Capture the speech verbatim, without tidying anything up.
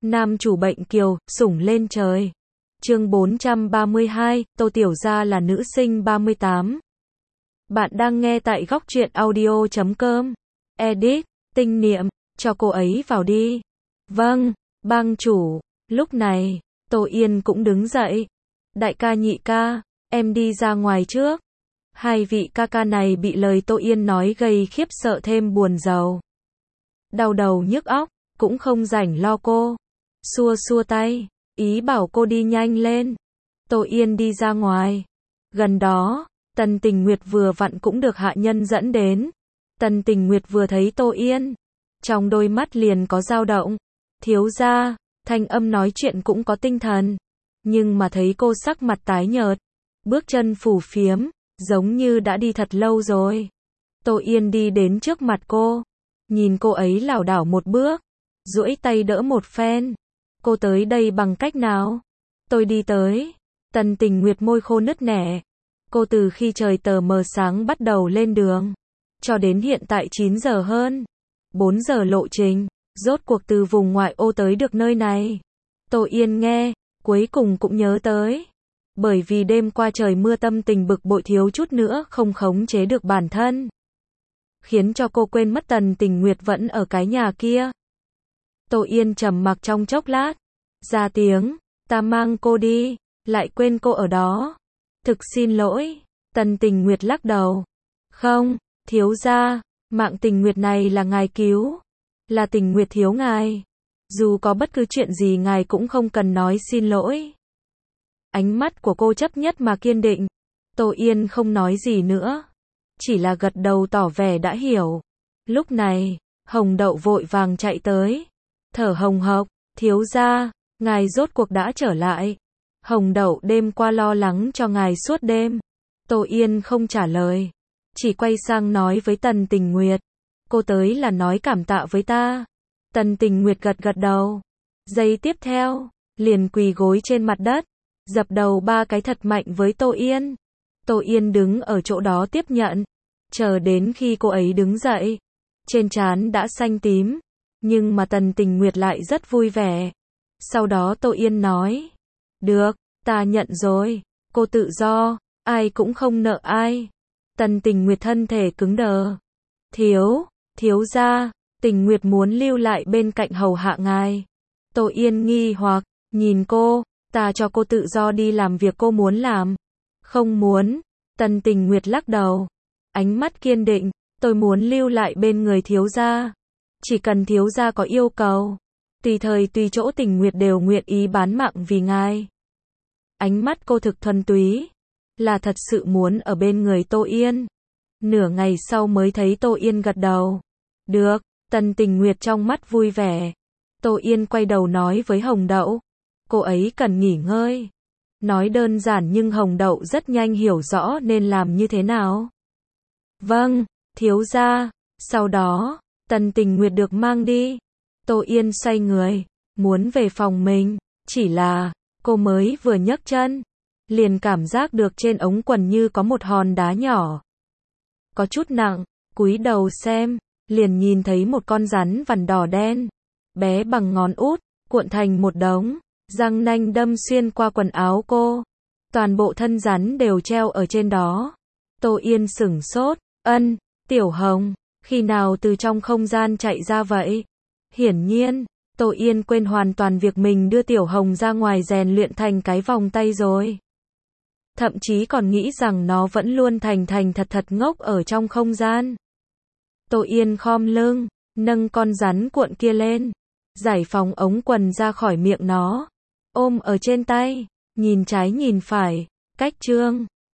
Nam chủ bệnh kiều, sủng lên trời. Chương bốn trăm ba mươi hai, Tô Tiểu Gia là nữ sinh ba mươi tám. Bạn đang nghe tại góc truyện audio chấm com. Edit, tinh niệm, cho cô ấy vào đi. Vâng, bang chủ. Lúc này, Tô Yên cũng đứng dậy. Đại ca nhị ca, em đi ra ngoài trước. Hai vị ca ca này bị lời Tô Yên nói gây khiếp sợ thêm buồn rầu. Đau đầu nhức óc, cũng không rảnh lo cô. Xua xua tay, ý bảo cô đi nhanh lên. Tô Yên đi ra ngoài. Gần đó, Tần Tình Nguyệt vừa vặn cũng được hạ nhân dẫn đến. Tần Tình Nguyệt vừa thấy Tô Yên, trong đôi mắt liền có dao động. Thiếu gia, thanh âm nói chuyện cũng có tinh thần. Nhưng mà thấy cô sắc mặt tái nhợt, bước chân phù phiếm, giống như đã đi thật lâu rồi. Tô Yên đi đến trước mặt cô, nhìn cô ấy lảo đảo một bước, duỗi tay đỡ một phen. Cô tới đây bằng cách nào? Tôi đi tới. Tần Tình Nguyệt môi khô nứt nẻ. Cô từ khi trời tờ mờ sáng bắt đầu lên đường, cho đến hiện tại chín giờ hơn, bốn giờ lộ trình, rốt cuộc từ vùng ngoại ô tới được nơi này. Tô Yên nghe, cuối cùng cũng nhớ tới. Bởi vì đêm qua trời mưa tâm tình bực bội thiếu chút nữa không khống chế được bản thân, khiến cho cô quên mất Tần Tình Nguyệt vẫn ở cái nhà kia. Tô Yên trầm mặc trong chốc lát, ra tiếng, ta mang cô đi, lại quên cô ở đó. Thực xin lỗi. Tần Tình Nguyệt lắc đầu. Không, thiếu gia, mạng Tình Nguyệt này là ngài cứu. Là Tình Nguyệt thiếu ngài. Dù có bất cứ chuyện gì ngài cũng không cần nói xin lỗi. Ánh mắt của cô chấp nhất mà kiên định. Tô Yên không nói gì nữa, chỉ là gật đầu tỏ vẻ đã hiểu. Lúc này, Hồng Đậu vội vàng chạy tới, thở hồng hộc, thiếu gia, ngài rốt cuộc đã trở lại. Hồng Đậu đêm qua lo lắng cho ngài suốt đêm. Tô Yên không trả lời, chỉ quay sang nói với Tần Tình Nguyệt, cô tới là nói cảm tạ với ta. Tần Tình Nguyệt gật gật đầu. Giây tiếp theo, liền quỳ gối trên mặt đất, dập đầu ba cái thật mạnh với Tô Yên. Tô Yên đứng ở chỗ đó tiếp nhận, chờ đến khi cô ấy đứng dậy, trên trán đã xanh tím, nhưng mà Tần Tình Nguyệt lại rất vui vẻ. Sau đó Tô Yên nói, được, ta nhận rồi, cô tự do, ai cũng không nợ ai. Tần Tình Nguyệt thân thể cứng đờ. Thiếu, thiếu gia, Tình Nguyệt muốn lưu lại bên cạnh hầu hạ ngài. Tô Yên nghi hoặc, nhìn cô, ta cho cô tự do đi làm việc cô muốn làm. Không muốn. Tần Tình Nguyệt lắc đầu, ánh mắt kiên định, tôi muốn lưu lại bên người thiếu gia. Chỉ cần thiếu gia có yêu cầu, tùy thời tùy chỗ Tình Nguyệt đều nguyện ý bán mạng vì ngài. Ánh mắt cô thực thuần túy, là thật sự muốn ở bên người Tô Yên. Nửa ngày sau mới thấy Tô Yên gật đầu. Được. Tần Tình Nguyệt trong mắt vui vẻ. Tô Yên quay đầu nói với Hồng Đậu, cô ấy cần nghỉ ngơi. Nói đơn giản nhưng Hồng Đậu rất nhanh hiểu rõ nên làm như thế nào. Vâng, thiếu gia. Sau đó, Tần Tình Nguyệt được mang đi. Tô Yên xoay người, muốn về phòng mình. Chỉ là, cô mới vừa nhấc chân, liền cảm giác được trên ống quần như có một hòn đá nhỏ, có chút nặng. Cúi đầu xem, liền nhìn thấy một con rắn vằn đỏ đen, bé bằng ngón út, cuộn thành một đống, răng nanh đâm xuyên qua quần áo cô. Toàn bộ thân rắn đều treo ở trên đó. Tô Yên sửng sốt, ân, Tiểu Hồng, khi nào từ trong không gian chạy ra vậy? Hiển nhiên, Tô Yên quên hoàn toàn việc mình đưa Tiểu Hồng ra ngoài rèn luyện thành cái vòng tay rồi. Thậm chí còn nghĩ rằng nó vẫn luôn thành thành thật thật ngốc ở trong không gian. Tô Yên khom lưng, nâng con rắn cuộn kia lên, giải phóng ống quần ra khỏi miệng nó, ôm ở trên tay, nhìn trái nhìn phải, cách chương.